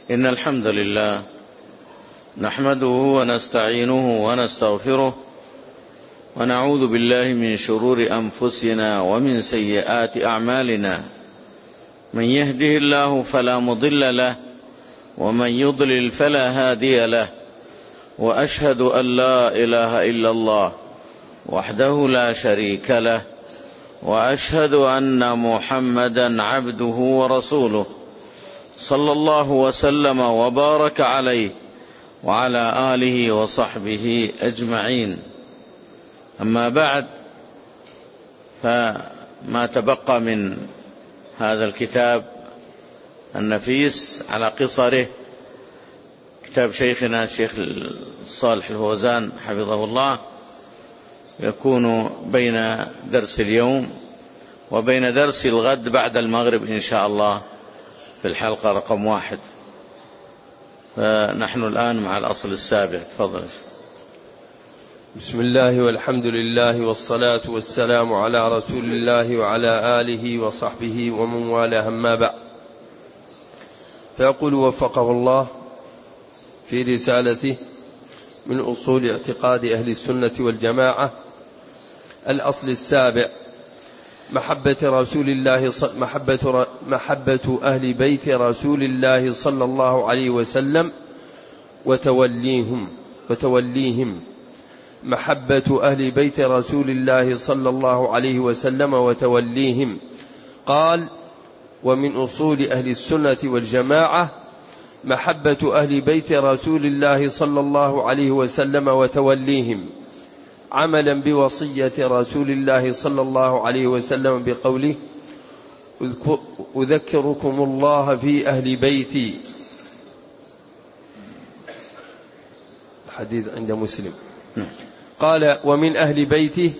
إن الحمد لله نحمده ونستعينه ونستغفره ونعوذ بالله من شرور أنفسنا ومن سيئات أعمالنا. من يهده الله فلا مضل له ومن يضلل فلا هادي له، وأشهد أن لا إله إلا الله وحده لا شريك له، وأشهد أن محمدا عبده ورسوله صلى الله وسلم وبارك عليه وعلى آله وصحبه أجمعين. أما بعد، فما تبقى من هذا الكتاب النفيس على قصره كتاب شيخنا الشيخ صالح الفوزان حفظه الله يكون بين درس اليوم وبين درس الغد بعد المغرب إن شاء الله في الحلقة رقم 1. فنحن الآن مع الأصل السابع. تفضل. بسم الله والحمد لله والصلاة والسلام على رسول الله وعلى آله وصحبه ومن والاه، أما بعد. فيقول وفقه الله في رسالته من أصول اعتقاد أهل السنة والجماعة: الأصل السابع محبة أهل بيت رسول الله صلى الله عليه وسلم وتوليهم محبة أهل بيت رسول الله صلى الله عليه وسلم وتوليهم. قال: ومن أصول أهل السنة والجماعة محبة أهل بيت رسول الله صلى الله عليه وسلم وتوليهم، عملا بوصية رسول الله صلى الله عليه وسلم بقوله: أذكركم الله في أهل بيتي. الحديث عند مسلم. قال: ومن أهل بيته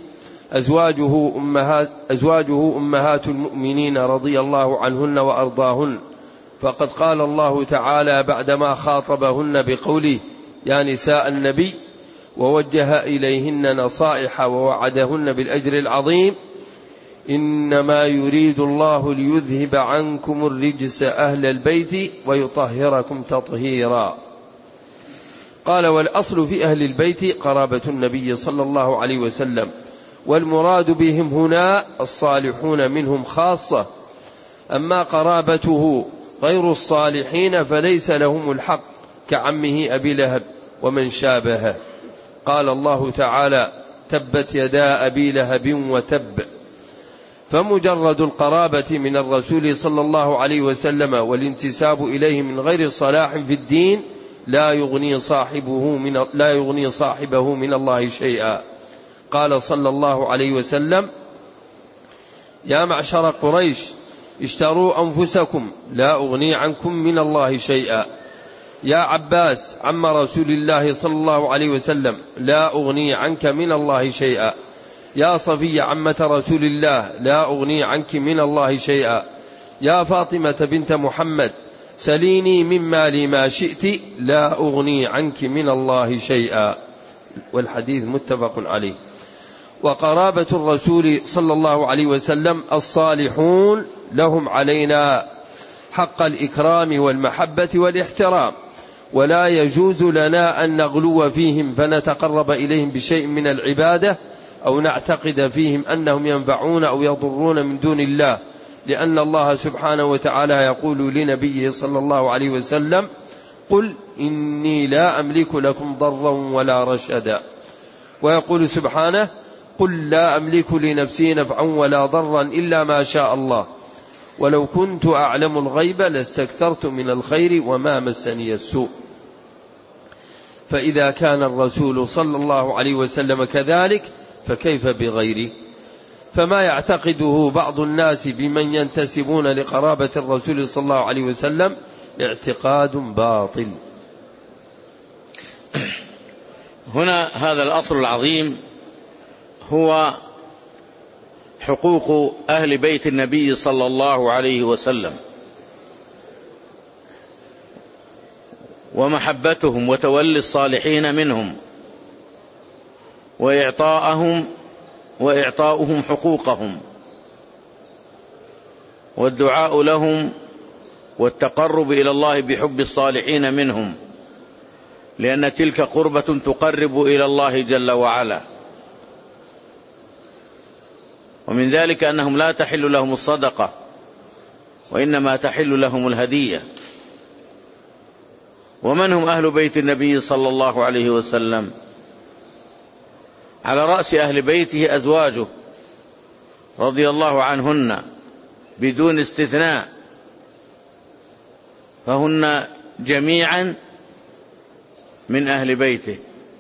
أزواجه أمهات المؤمنين رضي الله عنهن وأرضاهن، فقد قال الله تعالى بعدما خاطبهن بقوله: يا نساء النبي، ووجه إليهن نصائح ووعدهن بالأجر العظيم: إنما يريد الله ليذهب عنكم الرجس أهل البيت ويطهركم تطهيرا. قال: والأصل في أهل البيت قرابة النبي صلى الله عليه وسلم، والمراد بهم هنا الصالحون منهم خاصة، أما قرابته غير الصالحين فليس لهم الحق كعمه أبي لهب ومن شابهه. قال الله تعالى: تبت يدا أبي لهب وتب. فمجرد القرابة من الرسول صلى الله عليه وسلم والانتساب إليه من غير صلاح في الدين لا يغني صاحبه من الله شيئا. قال صلى الله عليه وسلم: يا معشر قريش، اشتروا أنفسكم لا أغني عنكم من الله شيئا. يا عباس عم رسول الله صلى الله عليه وسلم، لا أغني عنك من الله شيئا. يا صفية عمة رسول الله، لا أغني عنك من الله شيئا. يا فاطمة بنت محمد، سليني من مالي ما شئت، لا أغني عنك من الله شيئا. والحديث متفق عليه. وقرابة الرسول صلى الله عليه وسلم الصالحون لهم علينا حق الإكرام والمحبة والاحترام، ولا يجوز لنا أن نغلو فيهم فنتقرب إليهم بشيء من العبادة أو نعتقد فيهم أنهم ينفعون أو يضرون من دون الله، لأن الله سبحانه وتعالى يقول لنبيه صلى الله عليه وسلم: قل إني لا أملك لكم ضرا ولا رشدا. ويقول سبحانه: قل لا أملك لنفسي نفعا ولا ضرا إلا ما شاء الله، ولو كنت أعلم الغيب لاستكثرت من الخير وما مسني السوء. فإذا كان الرسول صلى الله عليه وسلم كذلك فكيف بغيره؟ فما يعتقده بعض الناس بمن ينتسبون لقرابة الرسول صلى الله عليه وسلم اعتقاد باطل. هنا هذا الأصل العظيم هو حقوق أهل بيت النبي صلى الله عليه وسلم، ومحبتهم وتولي الصالحين منهم، وإعطاؤهم حقوقهم، والدعاء لهم والتقرب إلى الله بحب الصالحين منهم، لأن تلك قربة تقرب إلى الله جل وعلا. ومن ذلك أنهم لا تحل لهم الصدقة، وإنما تحل لهم الهدية. ومن هم أهل بيت النبي صلى الله عليه وسلم؟ على رأس أهل بيته أزواجه رضي الله عنهن بدون استثناء، فهن جميعا من أهل بيته،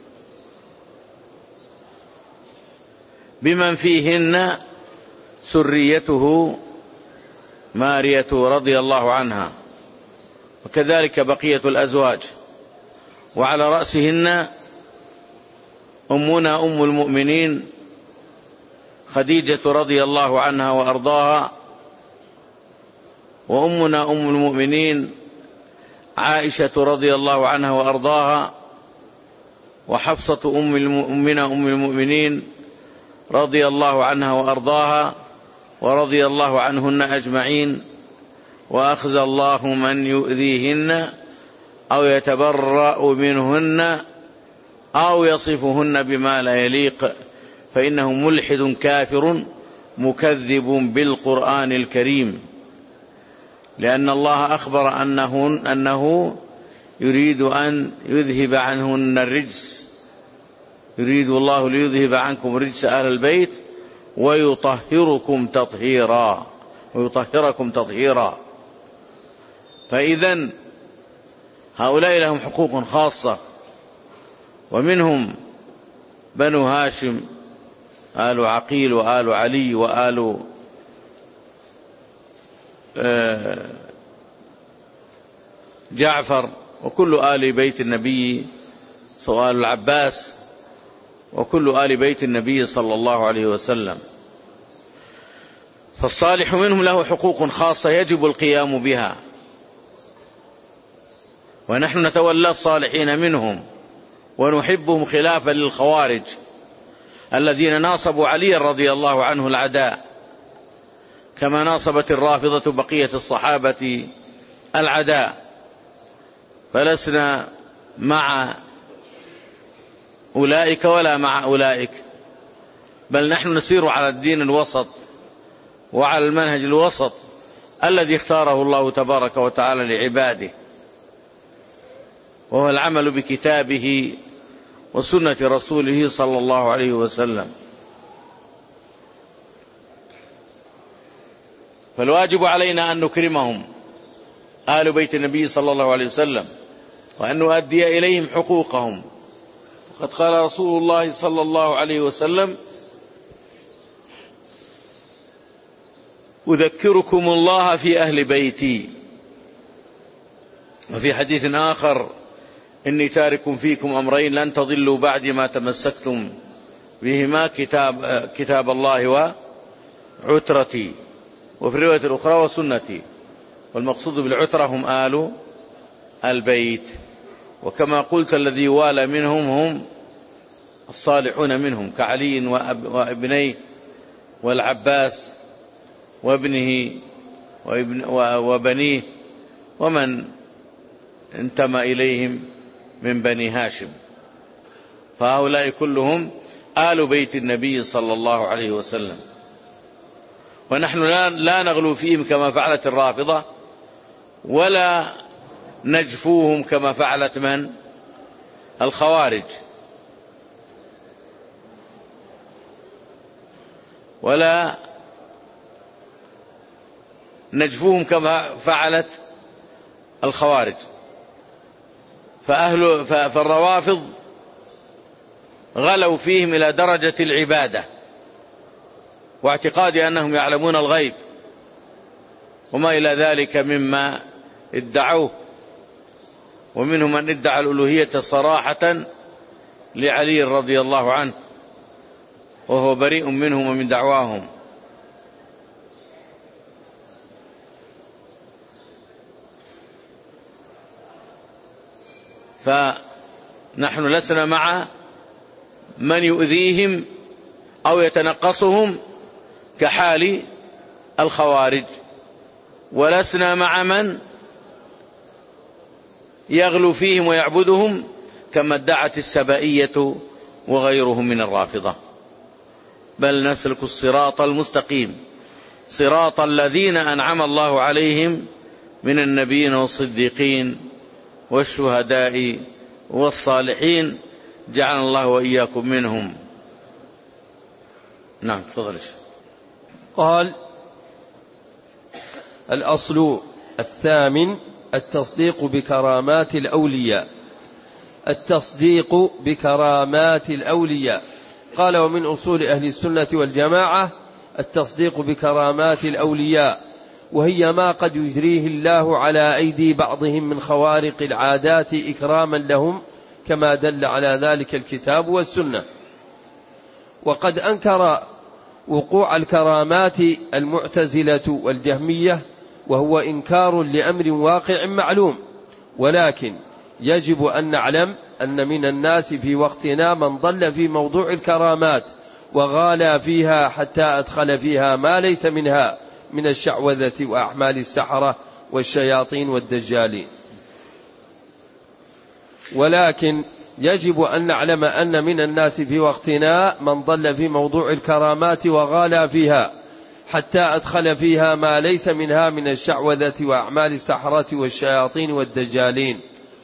بمن فيهن سريته مارية رضي الله عنها، وكذلك بقية الأزواج. وعلى رأسهن أمنا أم المؤمنين خديجة رضي الله عنها وأرضاها، وأمنا أم المؤمنين عائشة رضي الله عنها وأرضاها، وحفصة أمنا أم المؤمنين رضي الله عنها وأرضاها، ورضي الله عنهن أجمعين. وأخذ الله من يؤذيهن أو يتبرأ منهن أو يصفهن بما لا يليق، فإنه ملحد كافر مكذب بالقرآن الكريم، لأن الله أخبر أنه يريد أن يذهب عنهن الرجس، يريد الله ليذهب عنكم رجس أهل البيت ويطهركم تطهيرا. فإذن هؤلاء لهم حقوق خاصة، ومنهم بنو هاشم، آل عقيل وآل علي وآل جعفر، وكل آل بيت النبي، سواء العباس، وكل آل بيت النبي صلى الله عليه وسلم. فالصالح منهم له حقوق خاصة يجب القيام بها، ونحن نتولى الصالحين منهم ونحبهم خلافا للخوارج الذين ناصبوا علي رضي الله عنه العداء، كما ناصبت الرافضة بقية الصحابة العداء. فلسنا مع أولئك ولا مع أولئك، بل نحن نسير على الدين الوسط وعلى المنهج الوسط الذي اختاره الله تبارك وتعالى لعباده، وهو العمل بكتابه وسنة رسوله صلى الله عليه وسلم. فالواجب علينا أن نكرمهم آل بيت النبي صلى الله عليه وسلم، وأن نؤدي إليهم حقوقهم. وقد قال رسول الله صلى الله عليه وسلم: أذكركم الله في أهل بيتي. وفي حديث آخر: إني تارك فيكم أمرين لن تضلوا بعد ما تمسكتم بهما، كتاب الله وعترتي. وفي الرواية الأخرى: وسنتي. والمقصود بالعترة هم آل البيت، وكما قلت الذي والى منهم هم الصالحون منهم، كعلي وابنيه والعباس وابنه وبنيه ومن انتمى إليهم من بني هاشم. فهؤلاء كلهم آل بيت النبي صلى الله عليه وسلم، ونحن لا نغلو فيهم كما فعلت الرافضة، ولا نجفوهم كما فعلت من؟ الخوارج. ولا نجفوهم كما فعلت الخوارج. فالروافض غلوا فيهم إلى درجة العبادة واعتقاد أنهم يعلمون الغيب وما إلى ذلك مما ادعوه. ومنهم من ادعى الألوهية صراحة لعلي رضي الله عنه، وهو بريء منهم ومن دعواهم. فنحن لسنا مع من يؤذيهم أو يتنقصهم كحال الخوارج، ولسنا مع من يغلو فيهم ويعبدهم كما ادعت السبائية وغيرهم من الرافضة، بل نسلك الصراط المستقيم صراط الذين أنعم الله عليهم من النبيين والصديقين والشهداء والصالحين، جعلنا الله وإياكم منهم. نعم تفضل. قال: الأصل الثامن التصديق بكرامات الأولياء. التصديق بكرامات الأولياء. قال: ومن أصول أهل السنة والجماعة التصديق بكرامات الأولياء، وهي ما قد يجريه الله على أيدي بعضهم من خوارق العادات إكراما لهم، كما دل على ذلك الكتاب والسنة. وقد أنكر وقوع الكرامات المعتزلة والجهمية، وهو إنكار لأمر واقع معلوم، ولكن يجب أن نعلم أن من الناس في وقتنا من ضل في موضوع الكرامات وغالى فيها حتى أدخل فيها ما ليس منها من الشعوذة وأعمال السحرة والشياطين والدجالين. ولكن يجب أن نعلم أن من الناس في وقتنا من ضل في موضوع الكرامات وغالى فيها حتى أدخل فيها ما ليس منها من الشعوذة وأعمال السحرة والشياطين والدجالين.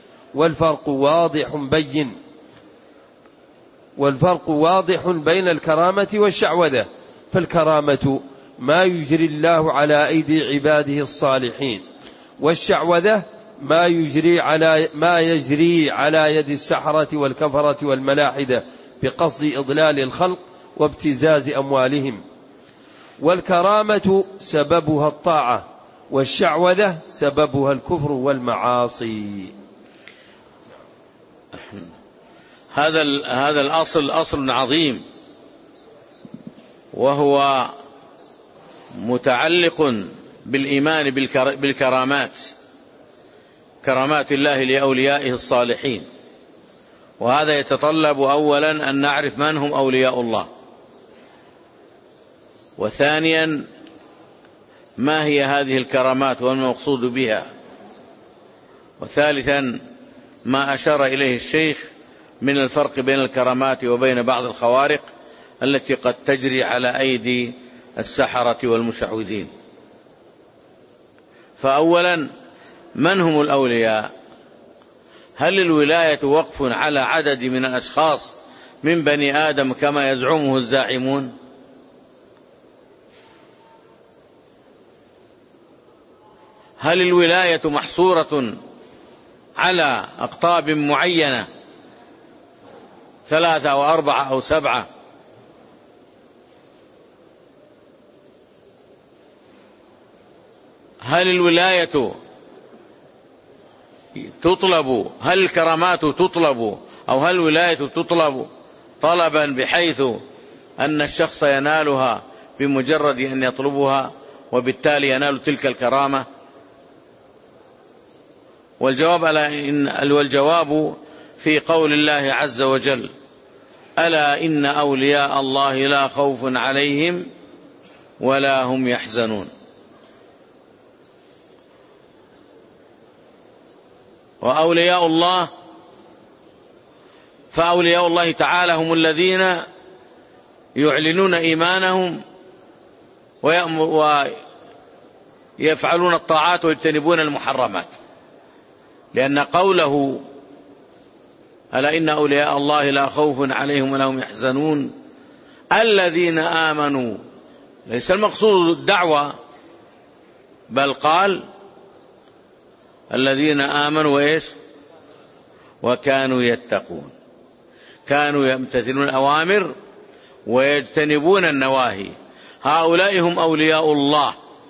والفرق واضح بين الكرامة والشعوذة، فالكرامة ما يجري الله على أيدي عباده الصالحين، والشعوذة ما يجري على يد السحرة والكفرة والملاحدة بقصد إضلال الخلق وابتزاز أموالهم. والكرامة سببها الطاعة، والشعوذة سببها الكفر والمعاصي. هذا الأصل أصل عظيم، وهو متعلق بالإيمان بالكرامات، كرامات الله لأوليائه الصالحين. وهذا يتطلب أولا أن نعرف من هم أولياء الله، وثانيا ما هي هذه الكرامات والمقصود بها، وثالثا ما أشار إليه الشيخ من الفرق بين الكرامات وبين بعض الخوارق التي قد تجري على أيدي السحرة والمشعوذين. فأولا، من هم الأولياء؟ هل الولاية وقف على عدد من الأشخاص من بني آدم كما يزعمه الزاعمون؟ هل الولاية محصورة على أقطاب معينة 3 أو 4 أو 7؟ هل الولاية تطلب، هل الكرامات تطلب، أو هل الولاية تطلب طلبا بحيث أن الشخص ينالها بمجرد أن يطلبها وبالتالي ينال تلك الكرامة؟ والجواب في قول الله عز وجل: ألا إن أولياء الله لا خوف عليهم ولا هم يحزنون. وأولياء الله، فأولياء الله تعالى هم الذين يعلنون إيمانهم ويفعلون الطاعات ويجتنبون المحرمات، لأن قوله ألا إن أولياء الله لا خوف عليهم ولا هم يحزنون الذين آمنوا، ليس المقصود الدعوة، بل قال الذين آمنوا وإيش؟ وكانوا يتقون، كانوا يمتثلون الأوامر ويجتنبون النواهي، هؤلاء هم أولياء الله.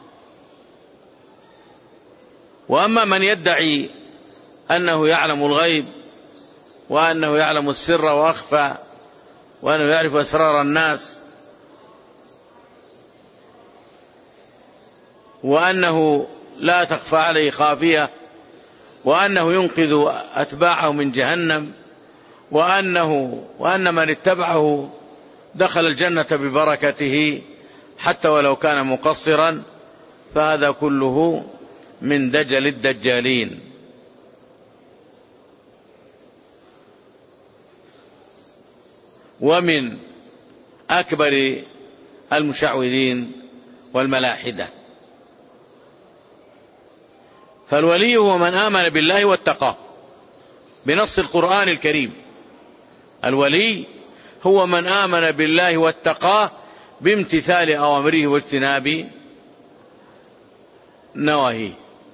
وأما من يدعي أنه يعلم الغيب وأنه يعلم السر وأخفى وأنه يعرف أسرار الناس وأنه لا تخفى عليه خافية وأنه ينقذ أتباعه من جهنم وأن من اتبعه دخل الجنة ببركته حتى ولو كان مقصرا، فهذا كله من دجل الدجالين. ومن أكبر المشعوذين والملاحدة. فالولي هو من آمن بالله واتقاه بنص القرآن الكريم. الولي هو من آمن بالله واتقاه بامتثال أوامره واجتناب نواهيه.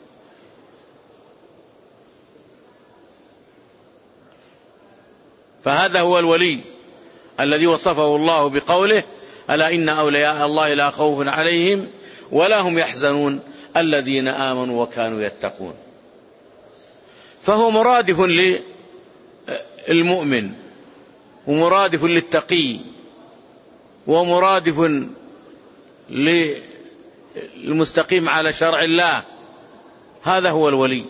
فهذا هو الولي الذي وصفه الله بقوله: ألا إن أولياء الله لا خوف عليهم ولا هم يحزنون الذين آمنوا وكانوا يتقون. فهو مرادف للمؤمن ومرادف للتقي ومرادف للمستقيم على شرع الله. هذا هو الولي.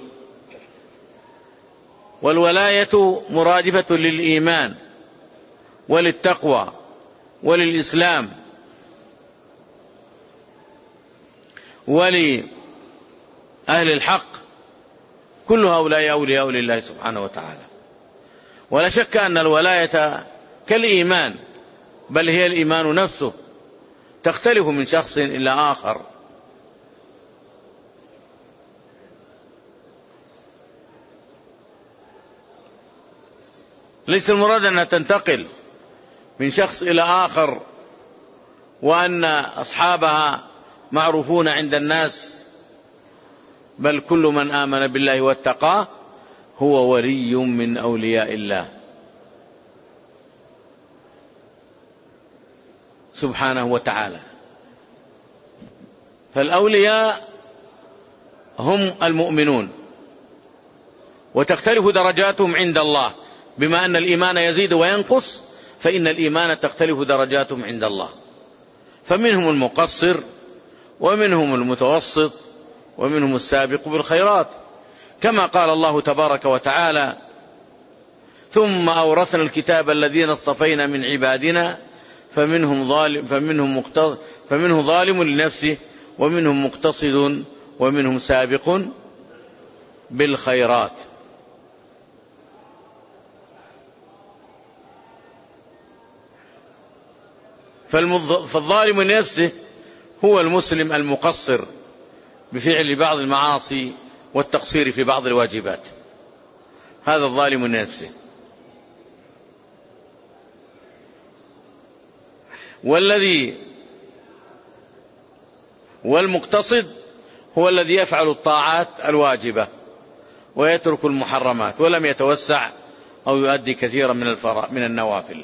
والولاية مرادفة للإيمان وللتقوى وللإسلام ولأهل الحق. كل هؤلاء أولياء لله سبحانه وتعالى. ولا شك أن الولاية كالإيمان، بل هي الإيمان نفسه، تختلف من شخص إلى آخر. ليس المراد أنها تنتقل من شخص إلى آخر وأن أصحابها معروفون عند الناس، بل كل من آمن بالله واتقاه هو ولي من أولياء الله سبحانه وتعالى. فالأولياء هم المؤمنون، وتختلف درجاتهم عند الله، بما أن الإيمان يزيد وينقص، فإن الإيمان تختلف درجاتهم عند الله. فمنهم المقصر ومنهم المتوسط ومنهم السابق بالخيرات، كما قال الله تبارك وتعالى: ثم أورثنا الكتاب الذين اصطفينا من عبادنا فمنهم ظالم لنفسه ومنهم مقتصد ومنهم سابق بالخيرات. فالظالم لنفسه هو المسلم المقصر بفعل بعض المعاصي والتقصير في بعض الواجبات، هذا الظالم لنفسه. والمقتصد هو الذي يفعل الطاعات الواجبة ويترك المحرمات ولم يتوسع أو يؤدي كثيرا من النوافل.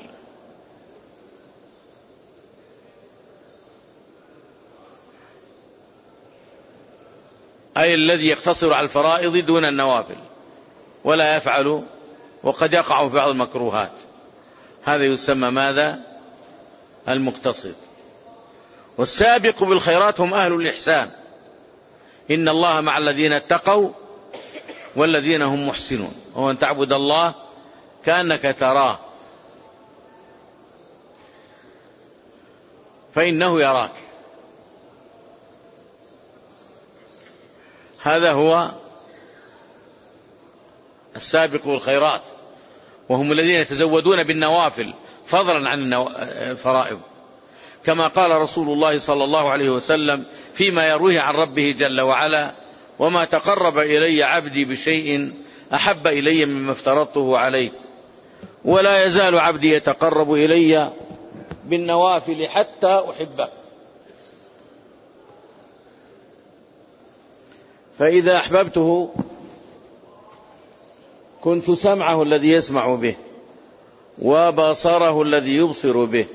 أي الذي يقتصر على الفرائض دون النوافل ولا يفعل، وقد يقع في بعض المكروهات، هذا يسمى ماذا؟ المقتصد. والسابق بالخيرات هم أهل الإحسان، إن الله مع الذين اتقوا والذين هم محسنون، وهو أن تعبد الله كأنك تراه فإنه يراك. هذا هو السابق بالخيرات، وهم الذين يتزودون بالنوافل فضلا عن الفرائض، كما قال رسول الله صلى الله عليه وسلم فيما يرويه عن ربه جل وعلا: وما تقرب إلي عبدي بشيء أحب إلي مما افترضته عليه، ولا يزال عبدي يتقرب إلي بالنوافل حتى أحبه. فإذا أحببته كنت سمعه الذي يسمع به، وبصره الذي يبصر به،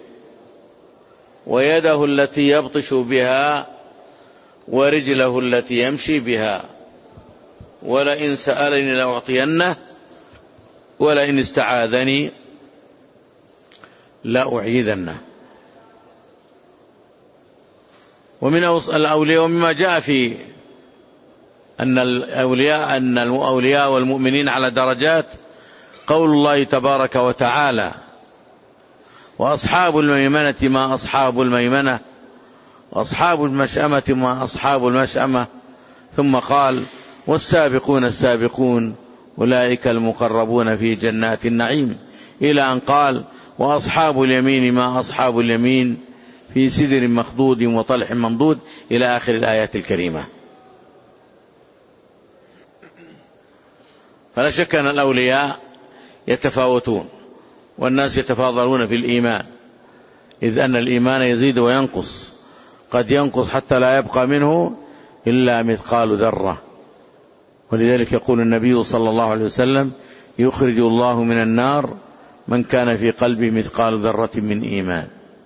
ويده التي يبطش بها، ورجله التي يمشي بها، ولئن سألني لأعطينه، ولئن استعاذني لأعيذنه. ومن الأولياء ومما جاء في أن الأولياء والمؤمنين على درجات قول الله تبارك وتعالى: وأصحاب الميمنة ما أصحاب الميمنة، وأصحاب المشأمة ما أصحاب المشأمة. ثم قال: والسابقون السابقون أولئك المقربون في جنات النعيم، إلى أن قال: وأصحاب اليمين ما أصحاب اليمين في سدر مخضود وطلح منضود إلى آخر الآيات الكريمة. فلا شك أن الأولياء يتفاوتون والناس يتفاضلون في الإيمان، إذ أن الإيمان يزيد وينقص، قد ينقص حتى لا يبقى منه إلا مثقال ذرة. ولذلك يقول النبي صلى الله عليه وسلم: يخرج الله من النار من كان في قلبه مثقال ذرة من إيمان.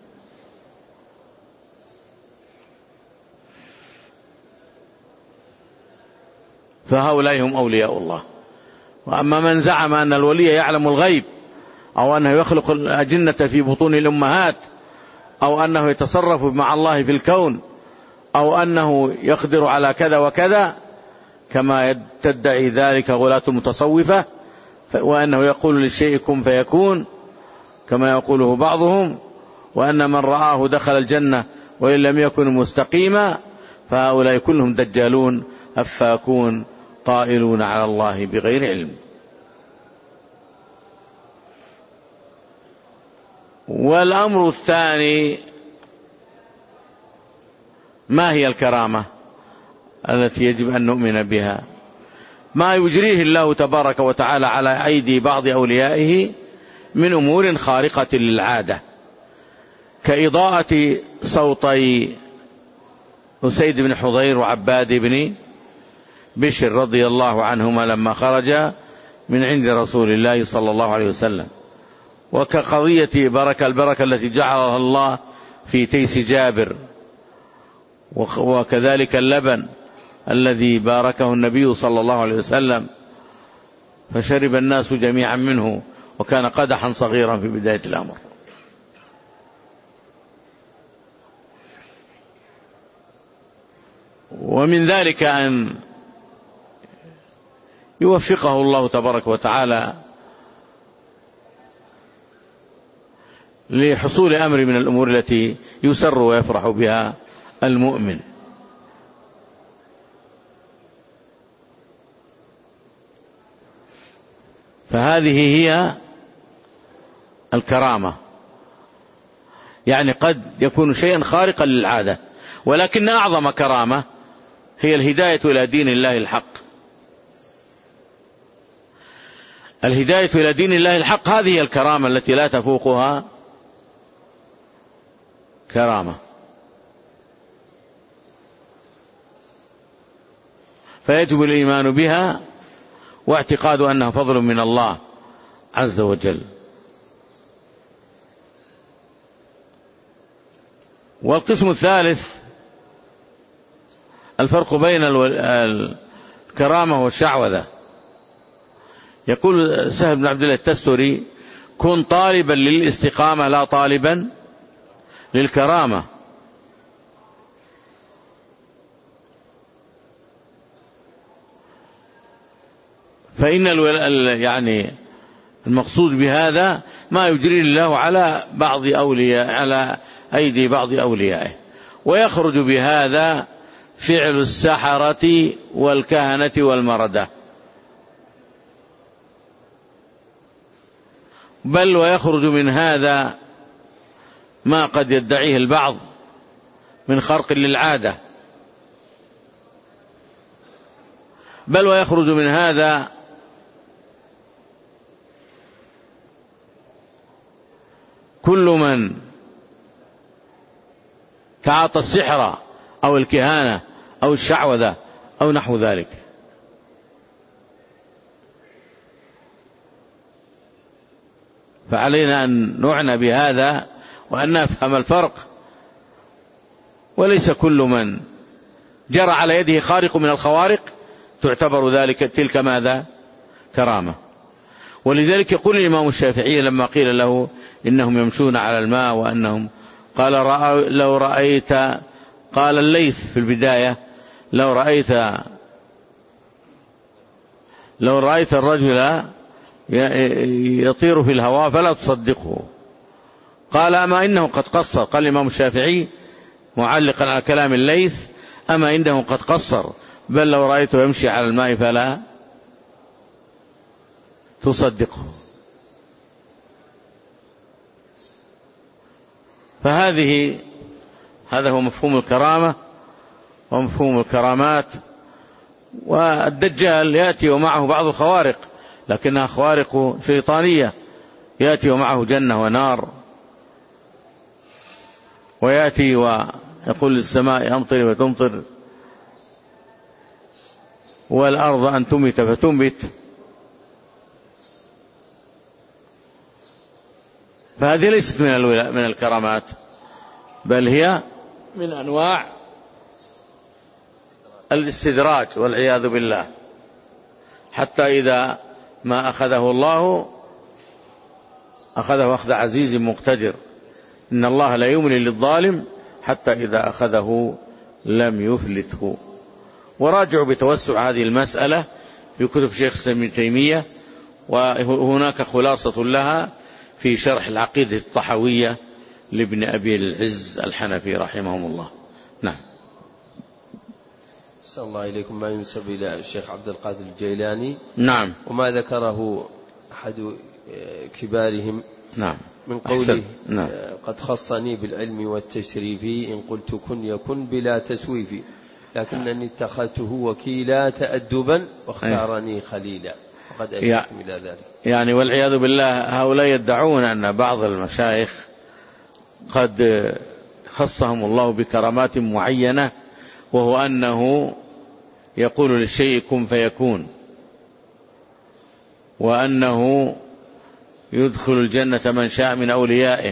فهؤلاء هم أولياء الله. وأما من زعم أن الولي يعلم الغيب، أو أنه يخلق الأجنة في بطون الأمهات، أو أنه يتصرف مع الله في الكون، أو أنه يقدر على كذا وكذا، كما تدعي ذلك غلاة المتصوفة، وأنه يقول للشيء كن فيكون كما يقوله بعضهم، وأن من رآه دخل الجنة وإن لم يكن مستقيما، فهؤلاء كلهم دجالون أفاكون قائلون على الله بغير علم. والأمر الثاني: ما هي الكرامة التي يجب أن نؤمن بها؟ ما يجريه الله تبارك وتعالى على أيدي بعض أوليائه من أمور خارقة للعادة، كإضاءة صوتي أسيد بن حضير وعباد بن بشر رضي الله عنهما لما خرج من عند رسول الله صلى الله عليه وسلم، وكقضية البركة التي جعلها الله في تيس جابر، وكذلك اللبن الذي باركه النبي صلى الله عليه وسلم فشرب الناس جميعا منه، وكان قدحا صغيرا في بداية الأمر. ومن ذلك أن يوفقه الله تبارك وتعالى لحصول أمر من الأمور التي يسر ويفرح بها المؤمن. فهذه هي الكرامة، يعني قد يكون شيئا خارقا للعادة، ولكن أعظم كرامة هي الهداية إلى دين الله الحق. الهداية إلى دين الله الحق هذه الكرامة التي لا تفوقها كرامة. فيجب الإيمان بها واعتقاد أنها فضل من الله عز وجل. والقسم الثالث الفرق بين الكرامة والشعوذة. يقول سهل بن عبد الله التستري: كن طالبا للاستقامة لا طالبا للكرامة. فإن يعني المقصود بهذا ما يجري الله على أيدي بعض أوليائه، ويخرج بهذا فعل السحرة والكهنة والمردة، بل ويخرج من هذا ما قد يدعيه البعض من خرق للعادة، بل ويخرج من هذا كل من تعاطى السحر أو الكهانة أو الشعوذة أو نحو ذلك. فعلينا أن نعنى بهذا وأن نفهم الفرق، وليس كل من جرى على يده خارق من الخوارق تعتبر تلك ماذا؟ كرامة. ولذلك يقول الإمام الشافعي لما قيل له إنهم يمشون على الماء وأنهم قال لو رأيت، قال الليث في البداية: لو رأيت الرجل يطير في الهواء فلا تصدقه. قال: أما إنه قد قصر. قال الإمام الشافعي معلقا على كلام الليث: أما إنه قد قصر، بل لو رأيته يمشي على الماء فلا تصدقه. هذا هو مفهوم الكرامة ومفهوم الكرامات. والدجال يأتي ومعه بعض الخوارق لكنها خوارق شيطانية، يأتي ومعه جنة ونار، ويأتي ويقول للسماء أمطر فتمطر، والأرض أن تنبت فتنبت. فهذه ليست من الكرامات، بل هي من أنواع الاستدراج والعياذ بالله، حتى إذا ما أخذه الله أخذه أخذ عزيز مقتدر. إن الله لا يملي للظالم حتى إذا أخذه لم يفلته. وراجعوا بتوسع هذه المسألة في كتب شيخ الإسلام ابن تيمية، وهناك خلاصة لها في شرح العقيدة الطحوية لابن أبي العز الحنفي رحمهم الله. نعم. صلى الله إليكم. ما ينسب إلى الشيخ عبد القادر الجيلاني. نعم. وما ذكره أحد كبارهم. نعم. من قوله نعم. قد خصني بالعلم والتشريف إن قلت كن يكن بلا تسويف، لكنني اتخذته وكيلا تأدبا واختارني خليلا، وقد أشرتم إلى ذلك. يعني والعياذ بالله هؤلاء يدعون أن بعض المشايخ قد خصهم الله بكرامات معينة، وهو أنه يقول للشيء كن فيكون، وأنه يدخل الجنة من شاء من أوليائه،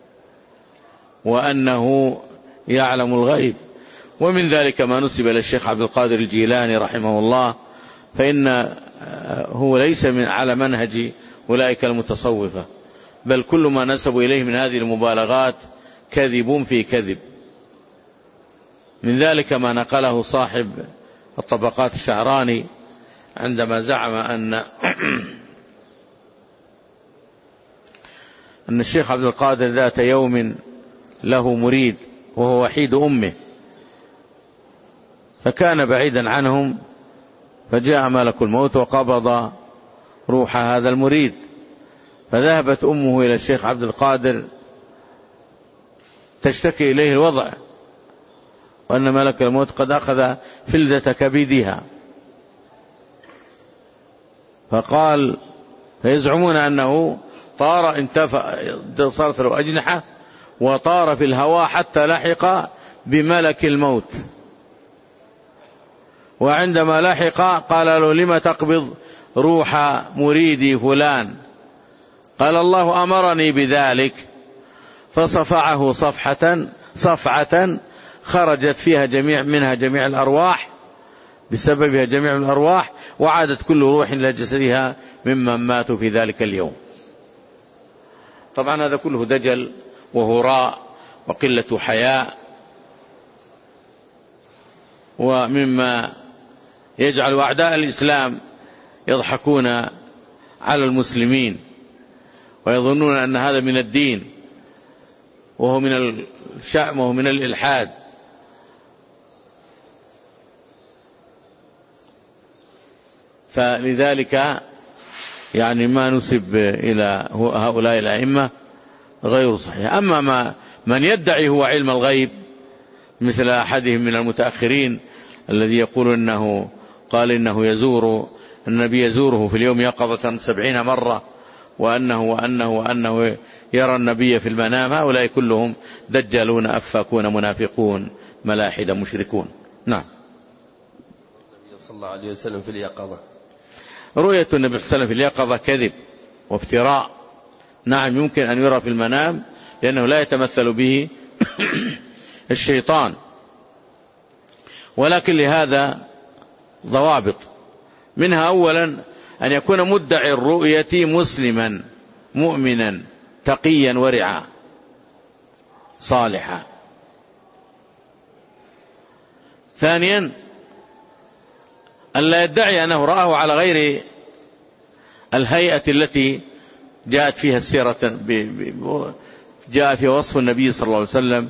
وأنه يعلم الغيب. ومن ذلك ما نسب إلى الشيخ عبد القادر الجيلاني رحمه الله، فإن هو ليس على منهج أولئك المتصوفة، بل كل ما نسبوا إليه من هذه المبالغات كذب في كذب. من ذلك ما نقله صاحب الطبقات الشعراني عندما زعم أن الشيخ عبد القادر ذات يوم له مريد وهو وحيد أمه، فكان بعيدا عنهم، فجاء ملك الموت وقبض روح هذا المريد، فذهبت أمه إلى الشيخ عبد القادر تشتكي إليه الوضع، وأن ملك الموت قد أخذ فلذة كبدها. فقال فيزعمون أنه طار، صارت له أجنحة وطار في الهواء حتى لحق بملك الموت، وعندما لحق قال له لما تقبض روح مريدي فلان؟ قال الله أمرني بذلك، فصفعه صفعة خرجت فيها منها جميع الأرواح، بسببها جميع الأرواح، وعادت كل روح إلى جسدها ممن ماتوا في ذلك اليوم. طبعا هذا كله دجل وهراء وقلة حياء، ومما يجعل أعداء الإسلام يضحكون على المسلمين ويظنون أن هذا من الدين، وهو من الشأم وهو من الإلحاد. فلذلك يعني ما نسب إلى هؤلاء الأئمة غير صحيح. أما من يدعي هو علم الغيب مثل أحدهم من المتأخرين الذي يقول أنه قال إنه النبي يزوره في اليوم يقظة 70 مرة، وأنه يرى النبي في المنام، هؤلاء كلهم دجالون أفاكون منافقون ملاحد مشركون. نعم. النبي صلى الله عليه وسلم في اليقظة، رؤية النبي صلى الله عليه وسلم في اليقظة كذب وافتراء. نعم يمكن أن يرى في المنام لأنه لا يتمثل به الشيطان، ولكن لهذا ضوابط، منها أولا أن يكون مدعي الرؤية مسلما مؤمنا تقيا ورعا صالحا. ثانيا أن لا يدعي أنه رآه على غير الهيئة التي جاءت فيها السيرة، جاء في وصف النبي صلى الله عليه وسلم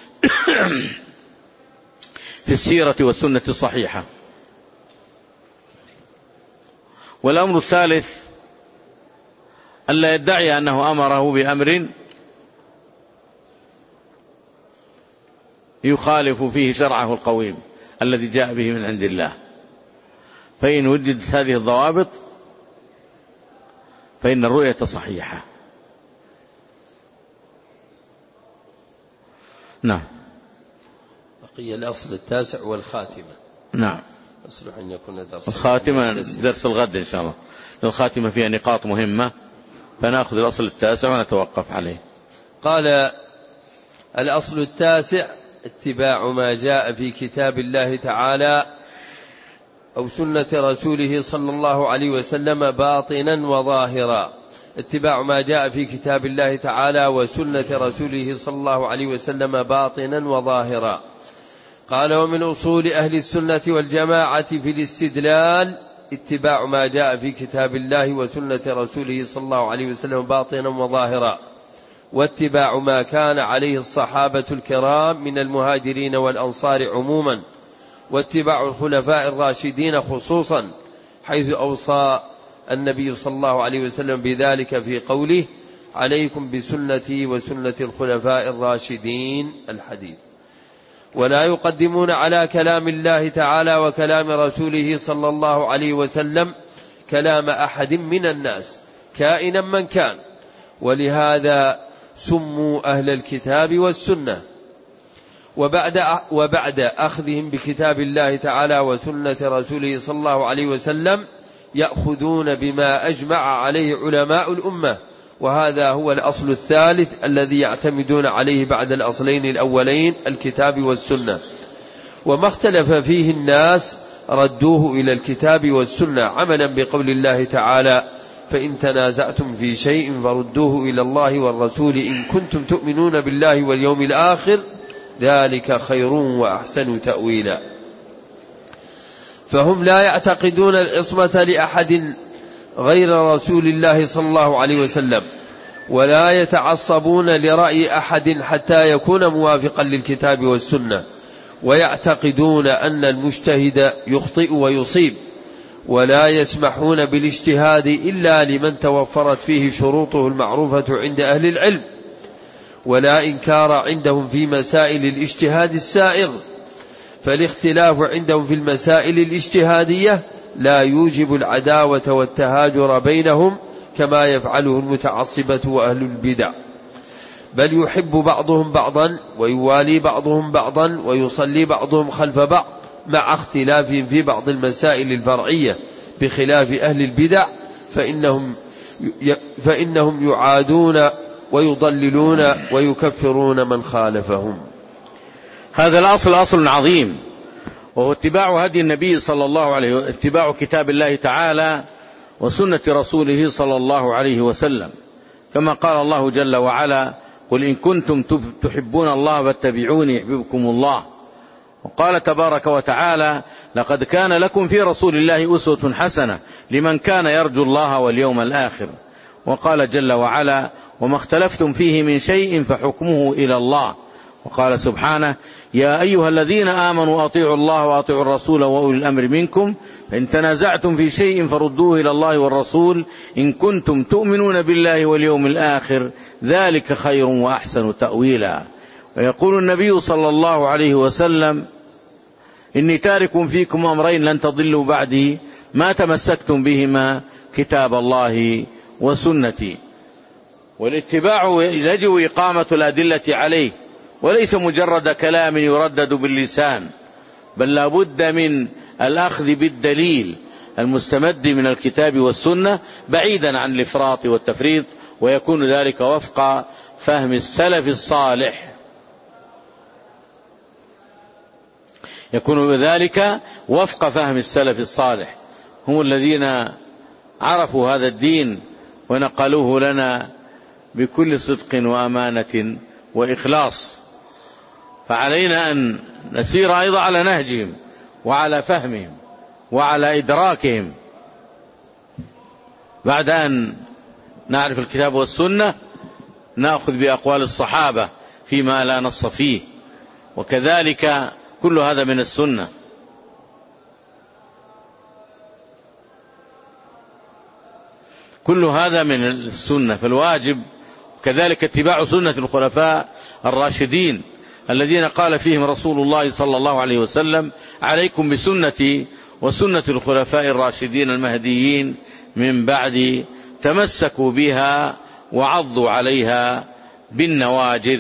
في السيرة والسنة الصحيحة. والأمر الثالث أن لا يدعي أنه أمره بأمر يخالف فيه شرعه القويم الذي جاء به من عند الله. فإن وجدت هذه الضوابط فإن الرؤية صحيحة. نعم. بقي الأصل التاسع والخاتمة. نعم. أصلح أن يكون درس الخاتمة درس الغد إن شاء الله. الخاتمة فيها نقاط مهمة، فنأخذ الأصل التاسع ونتوقف عليه. قال: الأصل التاسع اتباع ما جاء في كتاب الله تعالى أو سنة رسوله صلى الله عليه وسلم باطنا وظاهرا. اتباع ما جاء في كتاب الله تعالى وسنة رسوله صلى الله عليه وسلم باطنا وظاهرا. قال: ومن أصول أهل السنة والجماعة في الاستدلال اتباع ما جاء في كتاب الله وسنة رسوله صلى الله عليه وسلم باطنا وظاهرا، واتباع ما كان عليه الصحابة الكرام من المهاجرين والأنصار عموما، واتباع الخلفاء الراشدين خصوصا، حيث أوصى النبي صلى الله عليه وسلم بذلك في قوله: عليكم بسنتي وسنة الخلفاء الراشدين، الحديث. ولا يقدمون على كلام الله تعالى وكلام رسوله صلى الله عليه وسلم كلام أحد من الناس كائنا من كان، ولهذا سموا أهل الكتاب والسنة. وبعد أخذهم بكتاب الله تعالى وسنة رسوله صلى الله عليه وسلم يأخذون بما أجمع عليه علماء الأمة، وهذا هو الأصل الثالث الذي يعتمدون عليه بعد الأصلين الأولين الكتاب والسنة. وما اختلف فيه الناس ردوه إلى الكتاب والسنة، عملا بقول الله تعالى: فإن تنازعتم في شيء فردوه إلى الله والرسول إن كنتم تؤمنون بالله واليوم الآخر ذلك خير وأحسن تأويلا. فهم لا يعتقدون العصمة لأحد غير رسول الله صلى الله عليه وسلم، ولا يتعصبون لرأي أحد حتى يكون موافقا للكتاب والسنة، ويعتقدون أن المجتهد يخطئ ويصيب، ولا يسمحون بالاجتهاد إلا لمن توفرت فيه شروطه المعروفة عند أهل العلم، ولا إنكار عندهم في مسائل الاجتهاد السائغ، فالاختلاف عندهم في المسائل الاجتهادية لا يوجب العداوة والتهاجر بينهم كما يفعله المتعصبة وأهل البدع، بل يحب بعضهم بعضا ويوالي بعضهم بعضا ويصلي بعضهم خلف بعض، مع اختلافهم في بعض المسائل الفرعية بخلاف أهل البدع فإنهم يعادون ويضللون ويكفرون من خالفهم. هذا الأصل أصل عظيم، وهو اتباع هدي النبي صلى الله عليه وسلم، اتباع كتاب الله تعالى وسنة رسوله صلى الله عليه وسلم، كما قال الله جل وعلا: قل إن كنتم تحبون الله فاتبعوني يحببكم الله. وقال تبارك وتعالى: لقد كان لكم في رسول الله أسوة حسنة لمن كان يرجو الله واليوم الآخر. وقال جل وعلا: وما اختلفتم فيه من شيء فحكمه إلى الله. وقال سبحانه: يا أيها الذين آمنوا أطيعوا الله وأطيعوا الرسول وأولي الأمر منكم فإن تنازعتم في شيء فردوه إلى الله والرسول إن كنتم تؤمنون بالله واليوم الآخر ذلك خير وأحسن تأويلا. ويقول النبي صلى الله عليه وسلم: إني تارك فيكم أمرين لن تضلوا بعدي ما تمسكتم بهما كتاب الله وسنتي. والاتباع يجب إقامة الأدلة عليه، وليس مجرد كلام يردد باللسان، بل لا بد من الأخذ بالدليل المستمد من الكتاب والسنة بعيدا عن الإفراط والتفريط، ويكون ذلك وفق فهم السلف الصالح، يكون ذلك وفق فهم السلف الصالح، هم الذين عرفوا هذا الدين ونقلوه لنا بكل صدق وأمانة وإخلاص. فعلينا أن نسير أيضا على نهجهم وعلى فهمهم وعلى إدراكهم. بعد أن نعرف الكتاب والسنة نأخذ بأقوال الصحابة فيما لا نص فيه، وكذلك كل هذا من السنة. كل هذا من السنة، فالواجب كذلك اتباع سنة الخلفاء الراشدين الذين قال فيهم رسول الله صلى الله عليه وسلم: عليكم بسنتي وسنة الخلفاء الراشدين المهديين من بعدي، تمسكوا بها وعضوا عليها بالنواجذ.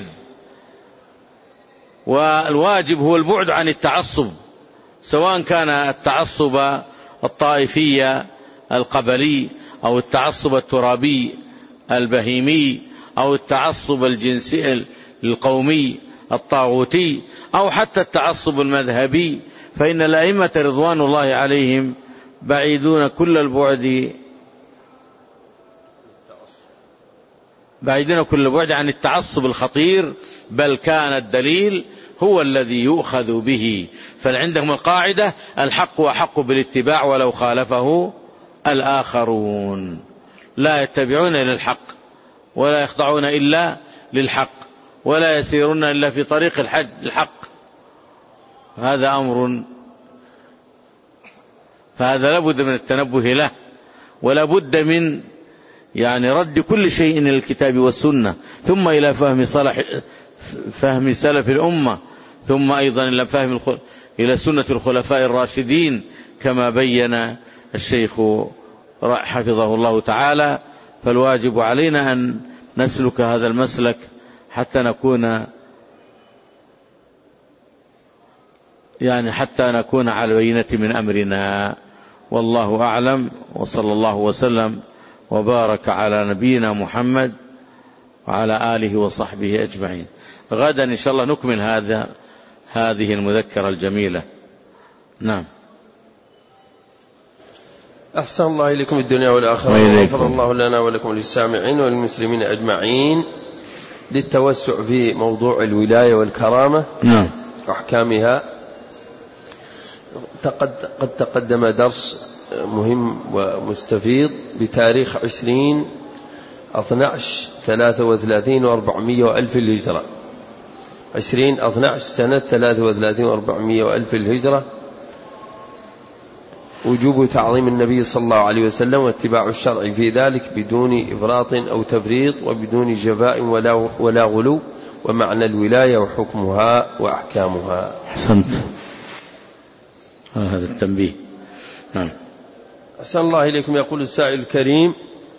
والواجب هو البعد عن التعصب، سواء كان التعصب الطائفي القبلي، أو التعصب الترابي البهيمي، أو التعصب الجنسي القومي الطاغوتي، أو حتى التعصب المذهبي، فإن الأئمة رضوان الله عليهم بعيدون كل البعد عن التعصب الخطير، بل كان الدليل هو الذي يؤخذ به. فعندهم القاعدة: الحق أحق بالاتباع ولو خالفه الآخرون، لا يتبعون إلى الحق ولا يخضعون إلا للحق ولا يسيرون إلا في طريق الحق. هذا أمر، فهذا لابد من التنبه له، ولا بد من رد كل شيء إلى الكتاب والسنة، ثم إلى فهم سلف الأمة، ثم أيضا إلى سنة الخلفاء الراشدين كما بين الشيخ حفظه الله تعالى. فالواجب علينا أن نسلك هذا المسلك حتى نكون على بينة من أمرنا. والله أعلم، وصلى الله وسلم وبارك على نبينا محمد وعلى آله وصحبه أجمعين. غدا إن شاء الله نكمل هذه المذكرة الجميلة. نعم. أحسن الله إليكم الدنيا والآخرة، وغفر الله لنا ولكم للسامعين والمسلمين أجمعين. للتوسع في موضوع الولاية والكرامة وأحكامها قد تقدم درس مهم ومستفيض بتاريخ 20/12/33 و400 الهجرة، 20/12 سنة 33 و400 الهجرة. وجوب تعظيم النبي صلى الله عليه وسلم واتباع الشرع في ذلك بدون إفراط أو تفريط وبدون جفاء ولا غلو، ومعنى الولاية وحكمها وأحكامها. أحسنت، هذا التنبيه. نعم. أحسن الله إليكم. يقول السائل الكريم،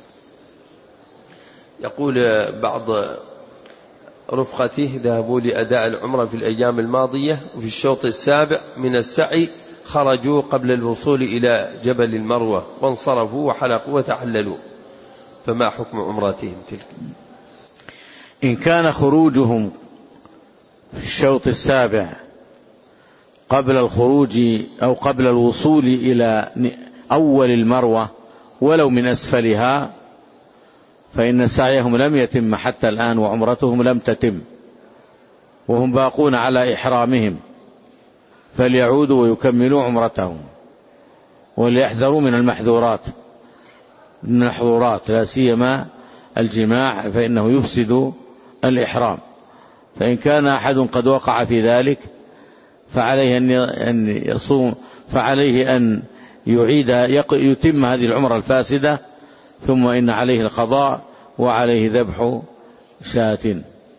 يقول بعض رفقته ذهبوا لأداء العمرة في الأيام الماضية، وفي الشوط السابع من السعي خرجوا قبل الوصول إلى جبل المروة وانصرفوا وحلقوا وتحللوا، فما حكم عمرتهم تلك؟ إن كان خروجهم في الشوط السابع قبل الخروج أو قبل الوصول إلى أول المروة ولو من أسفلها، فإن سعيهم لم يتم حتى الآن وعمرتهم لم تتم، وهم باقون على إحرامهم، فليعودوا ويكملوا عمرتهم، وليحذروا من المحظورات لا سيما الجماع، فإنه يفسد الإحرام. فإن كان أحد قد وقع في ذلك فعليه أن يصوم، فعليه أن يتم هذه العمرة الفاسدة، ثم إن عليه القضاء وعليه ذبح شاة.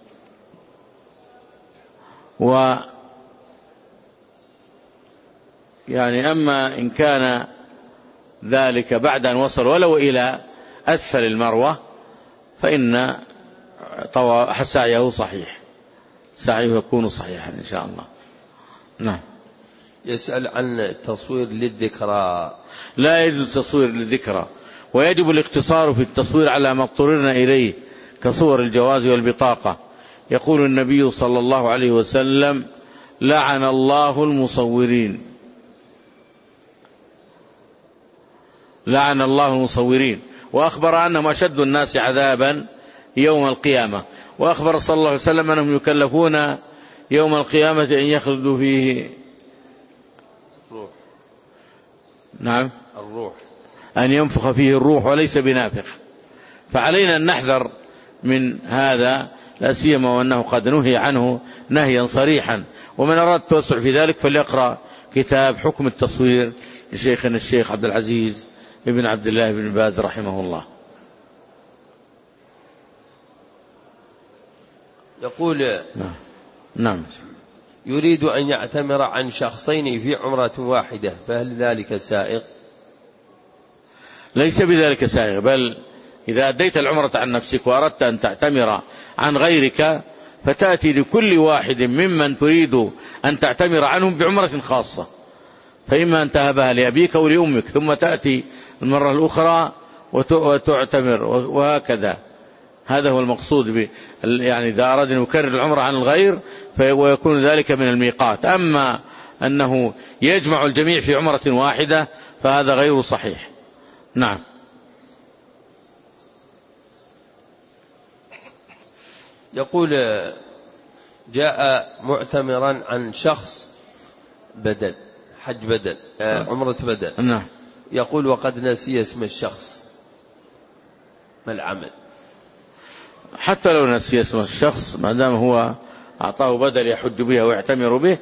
أما إن كان ذلك بعد أن وصل ولو إلى أسفل المروة، فإن سعيه صحيح، سعيه يكون صحيحا إن شاء الله. نعم. يسأل عن التصوير للذكرى. لا يجوز التصوير للذكرى، ويجب الاقتصار في التصوير على ما اضطررنا إليه كصور الجواز والبطاقة. يقول النبي صلى الله عليه وسلم: لعن الله المصورين، لعن الله المصورين، وأخبر أنهم أشد الناس عذابا يوم القيامة، وأخبر صلى الله عليه وسلم أنهم يكلفون يوم القيامة أن يخلدوا فيه الروح. نعم، الروح، أن ينفخ فيه الروح وليس بنافخ. فعلينا أن نحذر من هذا، لا سيما وأنه قد نهي عنه نهيا صريحا. ومن أراد التوسع في ذلك فليقرأ كتاب حكم التصوير لشيخنا الشيخ عبد العزيز ابن عبد الله بن باز رحمه الله. يقول نعم. يريد أن يعتمر عن شخصين في عمرة واحدة، فهل ذلك سائغ؟ ليس بذلك سائغ، بل إذا أديت العمرة عن نفسك وأردت أن تعتمر عن غيرك فتأتي لكل واحد ممن تريد أن تعتمر عنهم بعمرة خاصة، فإما أن تهبها لأبيك أو لأمك، ثم تأتي المرة الأخرى وتعتمر، وهكذا. هذا هو المقصود يعني إذا أراد أن يكرر العمرة عن الغير ويكون ذلك من الميقات. أما أنه يجمع الجميع في عمرة واحدة فهذا غير صحيح. نعم. يقول جاء معتمرا عن شخص بدل حج بدل عمرة بدل. نعم. يقول وقد نسي اسم الشخص، ما العمل؟ حتى لو نسي اسم الشخص ما دام هو أعطاه بدل يحج به ويعتمر به،